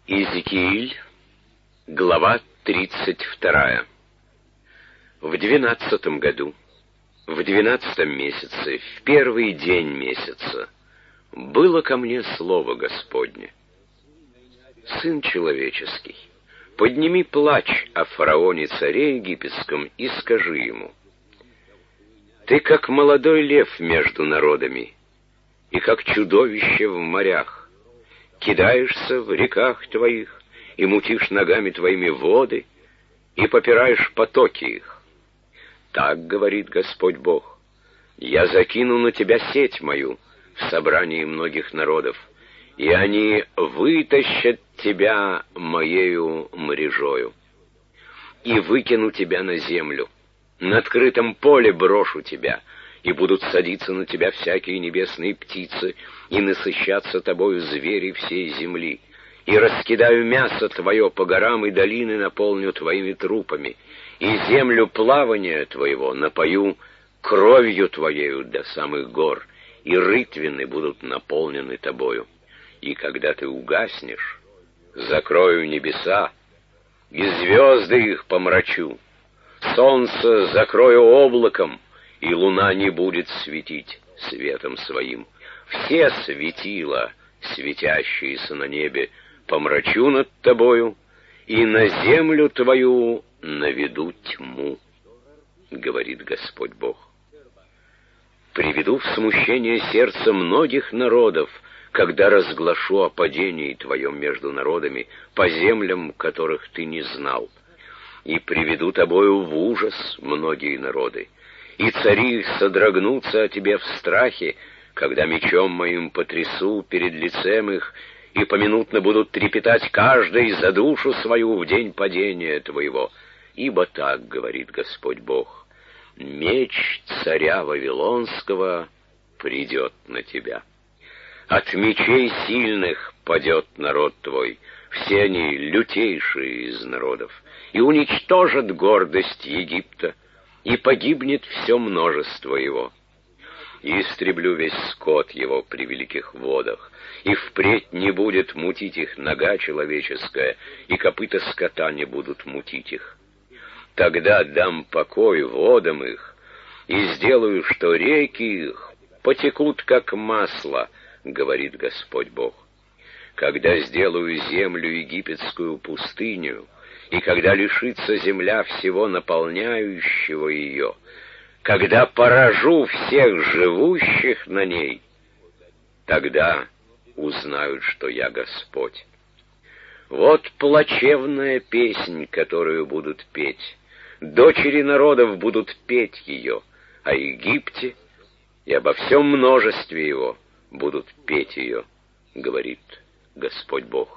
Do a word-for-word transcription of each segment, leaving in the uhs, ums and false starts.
Иезекииль, глава тридцать вторая. В двенадцатом году, в двенадцатом месяце, в первый день месяца, было ко мне слово Господне: «Сын человеческий, подними плач о фараоне царе египетском и скажи ему: ты как молодой лев между народами, и как чудовище в морях, кидаешься в реках твоих, и мутишь ногами твоими воды, и попираешь потоки их. Так говорит Господь Бог: я закину на тебя сеть мою в собрании многих народов, и они вытащат тебя моею мрежою, и выкину тебя на землю, на открытом поле брошу тебя, и будут садиться на тебя всякие небесные птицы, и насыщаться тобою звери всей земли. И раскидаю мясо твое по горам, и долины наполню твоими трупами, и землю плавания твоего напою кровью твоею до самых гор, и рытвины будут наполнены тобою. И когда ты угаснешь, закрою небеса, и звезды их помрачу, солнце закрою облаком, и луна не будет светить светом своим. Все светила, светящиеся на небе, помрачу над тобою, и на землю твою наведу тьму, говорит Господь Бог. Приведу в смущение сердца многих народов, когда разглашу о падении твоем между народами, по землям, которых ты не знал. И приведу тобою в ужас многие народы, и цари их содрогнутся о тебе в страхе, когда мечом моим потрясу перед лицем их, и поминутно будут трепетать каждый за душу свою в день падения твоего. Ибо так говорит Господь Бог: меч царя Вавилонского придет на тебя. От мечей сильных падет народ твой, все они лютейшие из народов, и уничтожат гордость Египта, и погибнет все множество его. И истреблю весь скот его при великих водах, и впредь не будет мутить их нога человеческая, и копыта скота не будут мутить их. Тогда дам покой водам их, и сделаю, что реки их потекут, как масло, говорит Господь Бог. Когда сделаю землю египетскую пустыню, и когда лишится земля всего наполняющего ее, когда поражу всех живущих на ней, тогда узнают, что я Господь. Вот плачевная песнь, которую будут петь. Дочери народов будут петь ее о Египте, и обо всем множестве его будут петь ее, говорит Господь Бог.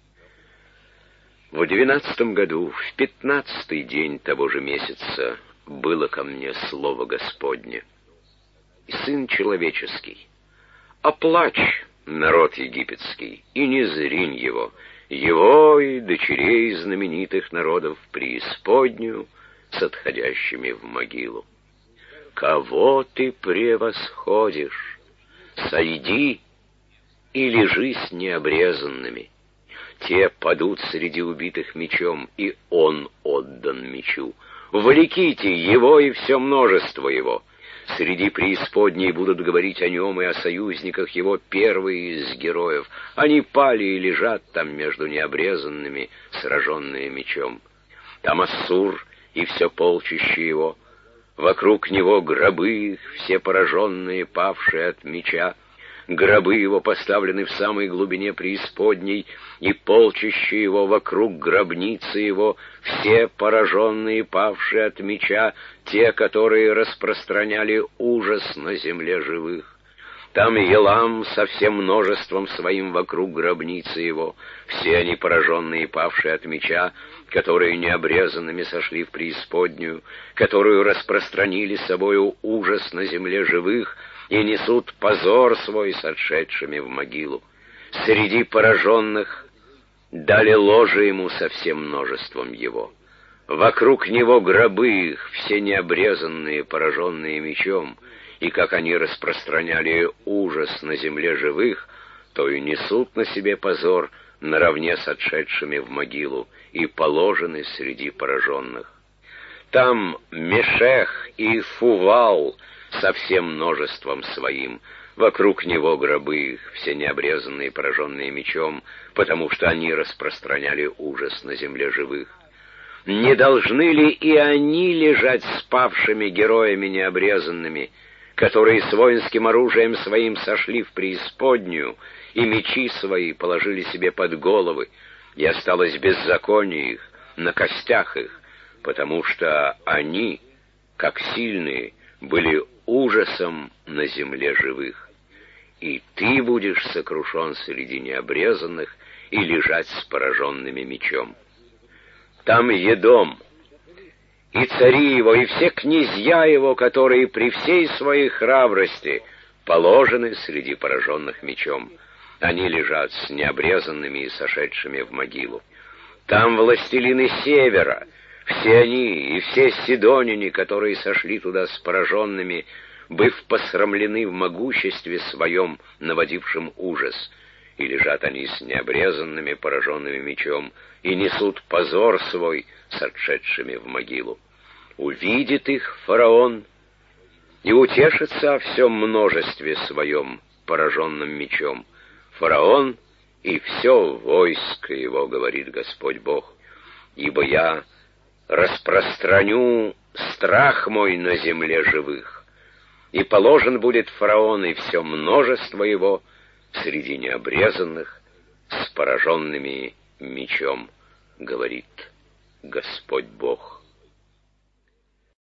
В двенадцатом году, в пятнадцатый день того же месяца, было ко мне слово Господне: сын человеческий, оплачь народ египетский, и не зринь его, его и дочерей знаменитых народов преисподнюю с отходящими в могилу. Кого ты превосходишь? Сойди и лежи с необрезанными. Те падут среди убитых мечом, и он отдан мечу. Влеките его и все множество его. Среди преисподней будут говорить о нем и о союзниках его первые из героев. Они пали и лежат там между необрезанными, сраженные мечом. Там Ассур и все полчище его. Вокруг него гробы их, все пораженные, павшие от меча. Гробы его поставлены в самой глубине преисподней, и полчище его вокруг гробницы его, все пораженные, павшие от меча, те, которые распространяли ужас на земле живых. Там Елам со всем множеством своим вокруг гробницы его, все они пораженные, павшие от меча, которые необрезанными сошли в преисподнюю, которую распространили собою ужас на земле живых, и несут позор свой с отшедшими в могилу. Среди пораженных дали ложе ему со всем множеством его. Вокруг него гробы их, все необрезанные, пораженные мечом, и как они распространяли ужас на земле живых, то и несут на себе позор наравне с отшедшими в могилу, и положены среди пораженных. Там Мешех и Фувал со всем множеством своим, вокруг него гробы их, все необрезанные, пораженные мечом, потому что они распространяли ужас на земле живых. Не должны ли и они лежать с павшими героями необрезанными, которые с воинским оружием своим сошли в преисподнюю, и мечи свои положили себе под головы, и осталось беззаконие их на костях их, потому что они, как сильные, были ужасом на земле живых. И ты будешь сокрушен среди необрезанных и лежать с пораженными мечом. Там Едом, и цари его, и все князья его, которые при всей своей храбрости положены среди пораженных мечом. Они лежат с необрезанными и сошедшими в могилу. Там властелины севера, все они и все сидоняне, которые сошли туда с пораженными, быв посрамлены в могуществе своем, наводившим ужас, и лежат они с необрезанными, пораженными мечом, и несут позор свой с отшедшими в могилу. Увидит их фараон и утешится о всем множестве своем, пораженным мечом. Фараон и все войско его, говорит Господь Бог, ибо я распространю страх мой на земле живых, и положен будет фараон и все множество его среди необрезанных с пораженными мечом, говорит Господь Бог.